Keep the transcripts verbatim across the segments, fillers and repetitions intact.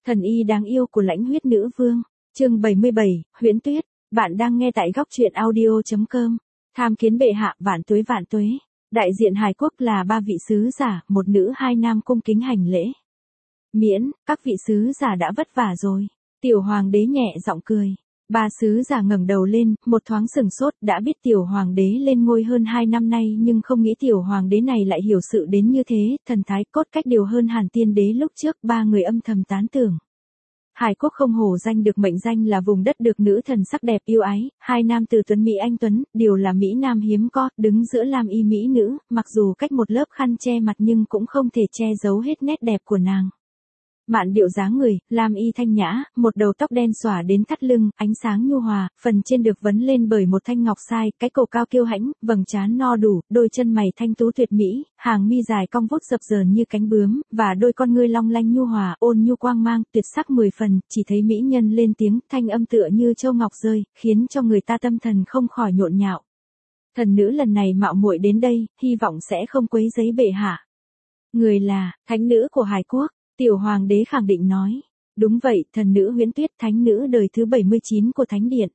Thần y đáng yêu của Lãnh Huyết Nữ Vương, chương bảy mươi bảy, Huyễn Tuyết, bạn đang nghe tại góc truyện audio chấm com. Tham kiến bệ hạ, vạn tuế vạn tuế. Đại diện Hải Quốc là ba vị sứ giả, một nữ hai nam cung kính hành lễ. Miễn, các vị sứ giả đã vất vả rồi. Tiểu hoàng đế nhẹ giọng cười. Ba sứ giả ngẩng đầu lên, một thoáng sừng sốt, đã biết tiểu hoàng đế lên ngôi hơn hai năm nay nhưng không nghĩ tiểu hoàng đế này lại hiểu sự đến như thế, thần thái cốt cách điều hơn Hàn Tiên đế lúc trước, ba người âm thầm tán tưởng. Hải Quốc không hổ danh được mệnh danh là vùng đất được nữ thần sắc đẹp yêu ái, hai nam tử tuấn mỹ anh tuấn, đều là mỹ nam hiếm có, đứng giữa lam y mỹ nữ, mặc dù cách một lớp khăn che mặt nhưng cũng không thể che giấu hết nét đẹp của nàng. Mạn điệu dáng người, lam y thanh nhã, một đầu tóc đen xõa đến thắt lưng, ánh sáng nhu hòa, phần trên được vấn lên bởi một thanh ngọc sai, cái cổ cao kiêu hãnh, vầng trán no đủ, đôi chân mày thanh tú tuyệt mỹ, hàng mi dài cong vút dập dờn như cánh bướm, và đôi con ngươi long lanh nhu hòa, ôn nhu quang mang, tuyệt sắc mười phần, chỉ thấy mỹ nhân lên tiếng, thanh âm tựa như châu ngọc rơi, khiến cho người ta tâm thần không khỏi nhộn nhạo. Thần nữ lần này mạo muội đến đây, hy vọng sẽ không quấy rầy bệ hạ. Người là thánh nữ của Hải Quốc. Tiểu hoàng đế khẳng định nói. Đúng vậy, thần nữ Huyễn Tuyết, thánh nữ đời thứ bảy mươi chín của thánh điện.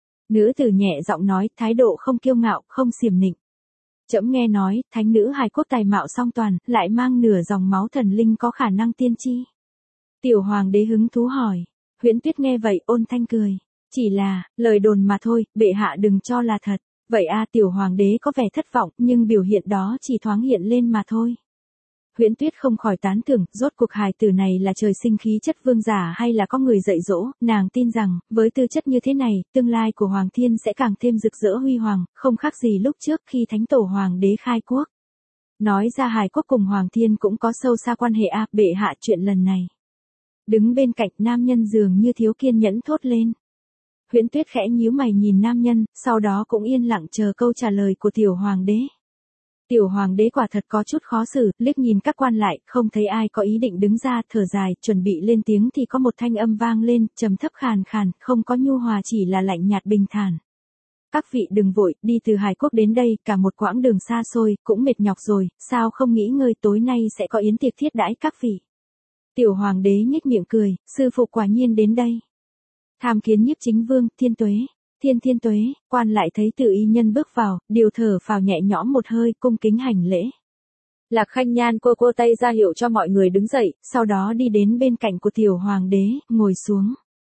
Nữ tử nhẹ giọng nói, thái độ không kiêu ngạo, không xiểm nịnh. Trẫm nghe nói, thánh nữ Hải Quốc tài mạo song toàn, lại mang nửa dòng máu thần linh có khả năng tiên tri. Tiểu hoàng đế hứng thú hỏi. Huyễn Tuyết nghe vậy, ôn thanh cười. Chỉ là, lời đồn mà thôi, bệ hạ đừng cho là thật. Vậy a, tiểu hoàng đế có vẻ thất vọng, nhưng biểu hiện đó chỉ thoáng hiện lên mà thôi. Huyễn Tuyết không khỏi tán thưởng, rốt cuộc hài tử này là trời sinh khí chất vương giả hay là có người dạy dỗ, nàng tin rằng, với tư chất như thế này, tương lai của Hoàng Thiên sẽ càng thêm rực rỡ huy hoàng, không khác gì lúc trước khi thánh tổ Hoàng đế khai quốc. Nói ra Hải Quốc cùng Hoàng Thiên cũng có sâu xa quan hệ a, bệ hạ chuyện lần này. Đứng bên cạnh nam nhân dường như thiếu kiên nhẫn thốt lên. Huyễn Tuyết khẽ nhíu mày nhìn nam nhân, sau đó cũng yên lặng chờ câu trả lời của tiểu hoàng đế. Tiểu hoàng đế quả thật có chút khó xử, liếc nhìn các quan lại, không thấy ai có ý định đứng ra, thở dài, chuẩn bị lên tiếng thì có một thanh âm vang lên, trầm thấp khàn khàn, không có nhu hòa chỉ là lạnh nhạt bình thản. Các vị đừng vội, đi từ Hải Quốc đến đây, cả một quãng đường xa xôi, cũng mệt nhọc rồi, sao không nghĩ ngơi tối nay sẽ có yến tiệc thiết đãi các vị. Tiểu hoàng đế nhếch miệng cười, sư phụ quả nhiên đến đây. Tham kiến Nhiếp Chính Vương, thiên tuế. Thiên thiên tuế, quan lại thấy Tự Y Nhân bước vào, điều thở phào nhẹ nhõm một hơi, cung kính hành lễ. Lạc Khanh Nhan cô cô tay ra hiệu cho mọi người đứng dậy, sau đó đi đến bên cạnh của tiểu hoàng đế, ngồi xuống.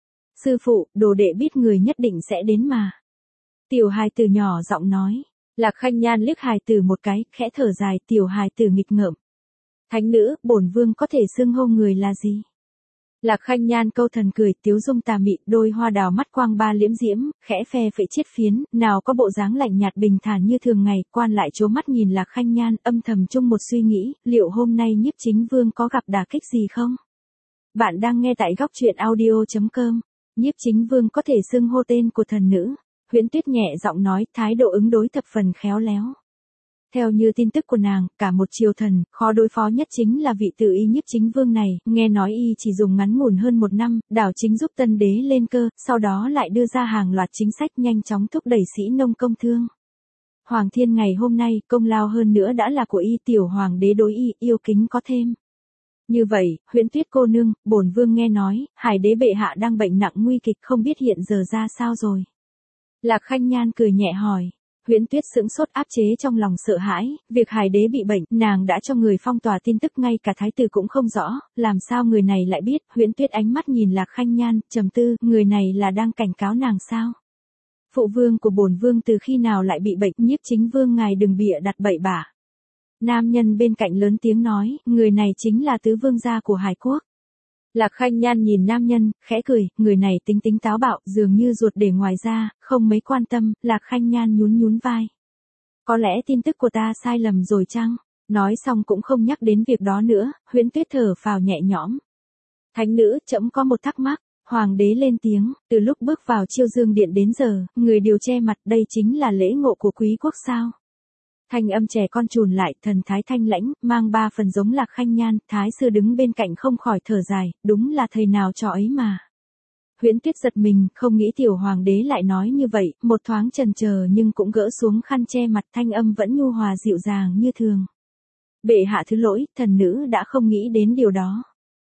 Sư phụ, đồ đệ biết người nhất định sẽ đến mà. Tiểu hài tử nhỏ giọng nói. Lạc Khanh Nhan liếc hài tử một cái, khẽ thở dài, tiểu hài tử nghịch ngợm. Thánh nữ, bổn vương có thể xưng hô người là gì? Lạc Khanh Nhan câu thần cười, tiếu dung tà mị, đôi hoa đào mắt quang ba liễm diễm, khẽ phe phẩy chiết phiến, nào có bộ dáng lạnh nhạt bình thản như thường ngày, quan lại trố mắt nhìn Lạc Khanh Nhan, âm thầm chung một suy nghĩ, liệu hôm nay Nhiếp Chính Vương có gặp đả kích gì không? Bạn đang nghe tại góc truyện audio chấm com. Nhiếp Chính Vương có thể xưng hô tên của thần nữ. Huyễn Tuyết nhẹ giọng nói, thái độ ứng đối thập phần khéo léo. Theo như tin tức của nàng, cả một triều thần, khó đối phó nhất chính là vị Tự Y Nhiếp Chính Vương này, nghe nói y chỉ dùng ngắn ngủn hơn một năm, đảo chính giúp tân đế lên cơ, sau đó lại đưa ra hàng loạt chính sách nhanh chóng thúc đẩy sĩ nông công thương. Hoàng Thiên ngày hôm nay, công lao hơn nữa đã là của y, tiểu hoàng đế đối y, yêu kính có thêm. Như vậy, Huyễn Tuyết cô nương, bổn vương nghe nói, Hải đế bệ hạ đang bệnh nặng nguy kịch, không biết hiện giờ ra sao rồi. Lạc Khanh Nhan cười nhẹ hỏi. Huyễn Tuyết sững sốt áp chế trong lòng sợ hãi, việc Hải đế bị bệnh, nàng đã cho người phong tỏa tin tức ngay cả thái tử cũng không rõ, làm sao người này lại biết, Huyễn Tuyết ánh mắt nhìn Lạc Khanh Nhan, trầm tư, người này là đang cảnh cáo nàng sao? Phụ vương của bổn vương từ khi nào lại bị bệnh, Nhiếp Chính Vương ngài đừng bịa đặt bậy bạ. Nam nhân bên cạnh lớn tiếng nói, người này chính là tứ vương gia của Hải Quốc. Lạc Khanh Nhan nhìn nam nhân, khẽ cười, người này tính tính táo bạo, dường như ruột để ngoài ra, không mấy quan tâm, Lạc Khanh Nhan nhún nhún vai. Có lẽ tin tức của ta sai lầm rồi chăng? Nói xong cũng không nhắc đến việc đó nữa, Huyễn Tuyết thở phào nhẹ nhõm. Thánh nữ, trẫm có một thắc mắc, hoàng đế lên tiếng, từ lúc bước vào Chiêu Dương Điện đến giờ, người đều che mặt, đây chính là lễ ngộ của quý quốc sao? Thanh âm trẻ con trùn lại, thần thái thanh lãnh, mang ba phần giống Lạc Khanh Nhan, thái sư đứng bên cạnh không khỏi thở dài, đúng là thầy nào trò ấy mà. Huyễn Tuyết giật mình, không nghĩ tiểu hoàng đế lại nói như vậy, một thoáng chần chờ nhưng cũng gỡ xuống khăn che mặt, thanh âm vẫn nhu hòa dịu dàng như thường. Bệ hạ thứ lỗi, thần nữ đã không nghĩ đến điều đó.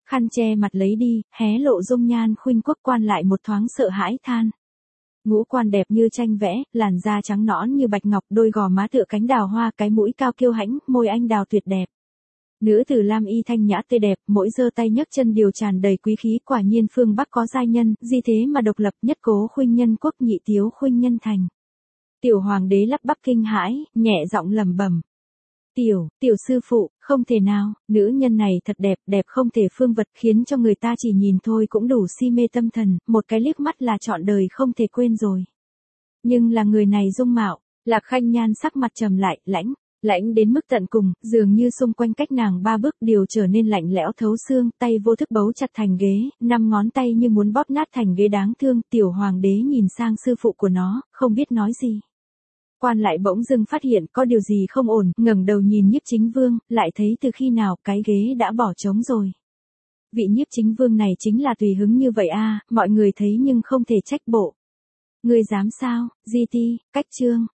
khăn che mặt lấy đi, hé lộ dung nhan khuynh quốc, quan lại một thoáng sợ hãi than. Ngũ quan đẹp như tranh vẽ, làn da trắng nõn như bạch ngọc, đôi gò má tựa cánh đào hoa, cái mũi cao kiêu hãnh, môi anh đào tuyệt đẹp. Nữ tử lam y thanh nhã tươi đẹp, mỗi giơ tay nhấc chân đều tràn đầy quý khí, quả nhiên phương Bắc có giai nhân, di thế mà độc lập, nhất cố khuynh nhân quốc, nhị tiếu khuynh nhân thành. Tiểu hoàng đế lắp bắp kinh hãi, nhẹ giọng lẩm bẩm. Tiểu, tiểu sư phụ, không thể nào, nữ nhân này thật đẹp, đẹp không thể phương vật, khiến cho người ta chỉ nhìn thôi cũng đủ si mê tâm thần, một cái liếc mắt là trọn đời không thể quên rồi. Nhưng là người này dung mạo, Lạc Khanh Nhan sắc mặt trầm lại, lãnh, lãnh đến mức tận cùng, dường như xung quanh cách nàng ba bước điều trở nên lạnh lẽo thấu xương, tay vô thức bấu chặt thành ghế, năm ngón tay như muốn bóp nát thành ghế đáng thương, tiểu hoàng đế nhìn sang sư phụ của nó, không biết nói gì. Quan lại bỗng dưng phát hiện có điều gì không ổn, ngẩng đầu nhìn Nhiếp Chính Vương, lại thấy từ khi nào cái ghế đã bỏ trống rồi. Vị Nhiếp Chính Vương này chính là tùy hứng như vậy a, mọi người thấy nhưng không thể trách bộ. Ngươi dám sao? Di ti, cách chương.